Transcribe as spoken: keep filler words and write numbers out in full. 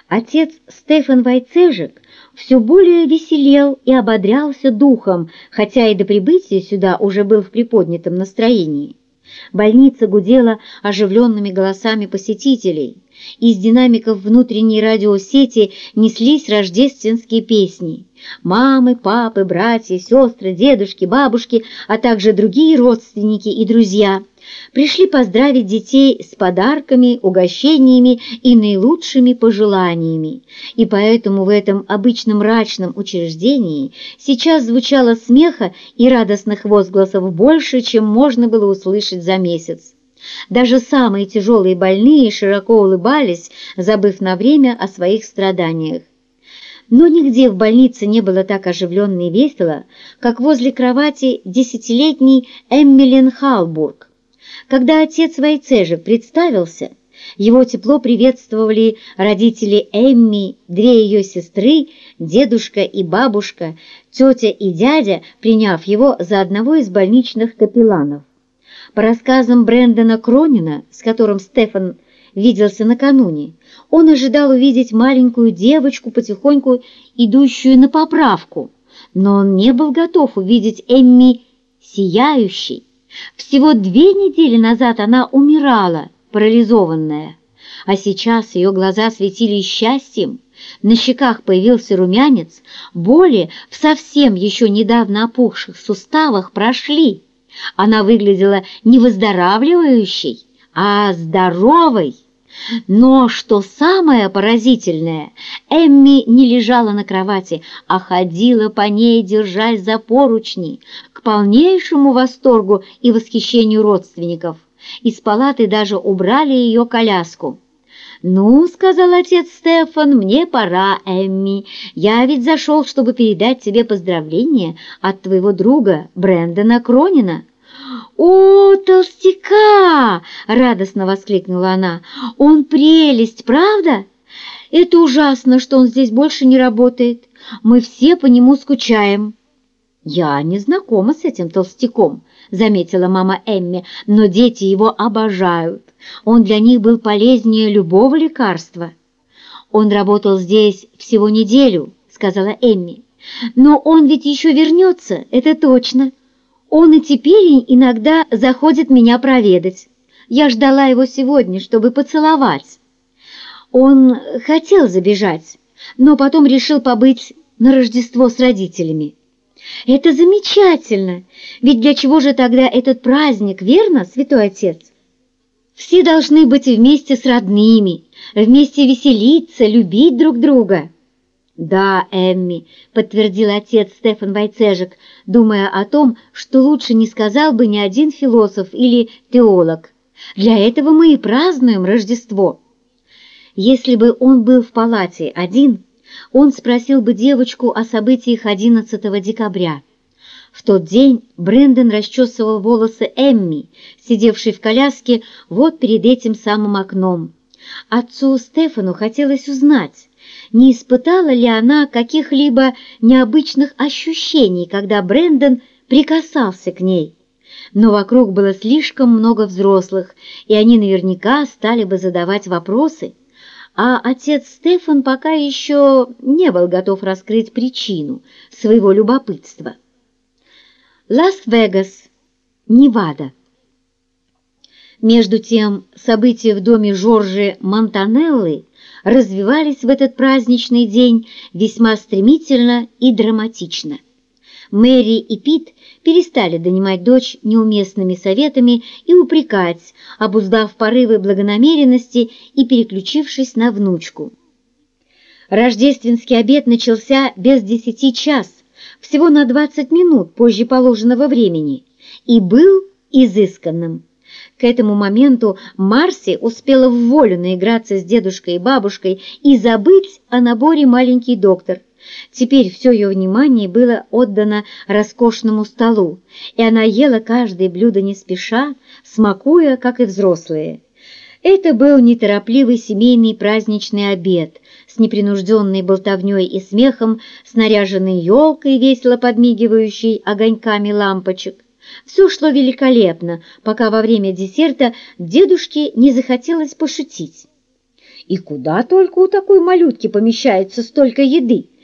Отец Стефан Войцежек все более веселел и ободрялся духом, хотя и до прибытия сюда уже был в приподнятом настроении. Больница гудела оживленными голосами посетителей. Из динамиков внутренней радиосети неслись рождественские песни. Мамы, папы, братья, сестры, дедушки, бабушки, а также другие родственники и друзья пришли поздравить детей с подарками, угощениями и наилучшими пожеланиями. И поэтому в этом обычно мрачном учреждении сейчас звучало смеха и радостных возгласов больше, чем можно было услышать за месяц. Даже самые тяжелые больные широко улыбались, забыв на время о своих страданиях. Но нигде в больнице не было так оживленно и весело, как возле кровати десятилетней Эммелин Халбург. Когда отец Войцежек представился, его тепло приветствовали родители Эмми, две ее сестры, дедушка и бабушка, тетя и дядя, приняв его за одного из больничных капелланов. По рассказам Брэндона Кронина, с которым Стефан виделся накануне, он ожидал увидеть маленькую девочку, потихоньку идущую на поправку, но он не был готов увидеть Эмми сияющей. Всего две недели назад она умирала, парализованная, а сейчас ее глаза светились счастьем, на щеках появился румянец, боли в совсем еще недавно опухших суставах прошли. Она выглядела не выздоравливающей, а здоровой. Но, что самое поразительное, Эмми не лежала на кровати, а ходила по ней, держась за поручни, к полнейшему восторгу и восхищению родственников. Из палаты даже убрали ее коляску. «Ну, — сказал отец Стефан, — мне пора, Эмми. Я ведь зашел, чтобы передать тебе поздравления от твоего друга Брэндона Кронина». «О, толстяка!» — радостно воскликнула она. «Он прелесть, правда? Это ужасно, что он здесь больше не работает. Мы все по нему скучаем». «Я не знакома с этим толстяком», — заметила мама Эмми, «но дети его обожают. Он для них был полезнее любого лекарства». «Он работал здесь всего неделю», — сказала Эмми. «Но он ведь еще вернется, это точно. Он и теперь иногда заходит меня проведать. Я ждала его сегодня, чтобы поцеловать. Он хотел забежать, но потом решил побыть на Рождество с родителями». «Это замечательно! Ведь для чего же тогда этот праздник, верно, святой отец? Все должны быть вместе с родными, вместе веселиться, любить друг друга». «Да, Эмми», — подтвердил отец Стефан Войцежек, думая о том, что лучше не сказал бы ни один философ или теолог. «Для этого мы и празднуем Рождество». Если бы он был в палате один, он спросил бы девочку о событиях одиннадцатого декабря. В тот день Брэндон расчесывал волосы Эмми, сидевшей в коляске вот перед этим самым окном. Отцу Стефану хотелось узнать, не испытала ли она каких-либо необычных ощущений, когда Брэндон прикасался к ней. Но вокруг было слишком много взрослых, и они наверняка стали бы задавать вопросы, а отец Стефан пока еще не был готов раскрыть причину своего любопытства. Лас-Вегас, Невада. Между тем, события в доме Жоржи Монтанеллы развивались в этот праздничный день весьма стремительно и драматично. Мэри и Пит перестали донимать дочь неуместными советами и упрекать, обуздав порывы благонамеренности и переключившись на внучку. Рождественский обед начался без десяти час, всего на двадцать минут позже положенного времени, и был изысканным. К этому моменту Марси успела в волю наиграться с дедушкой и бабушкой и забыть о наборе «Маленький доктор». Теперь все ее внимание было отдано роскошному столу, и она ела каждое блюдо не спеша, смакуя, как и взрослые. Это был неторопливый семейный праздничный обед с непринужденной болтовней и смехом, с наряженной елкой, весело подмигивающей огоньками лампочек. Все шло великолепно, пока во время десерта дедушке не захотелось пошутить. И куда только у такой малютки помещается столько еды?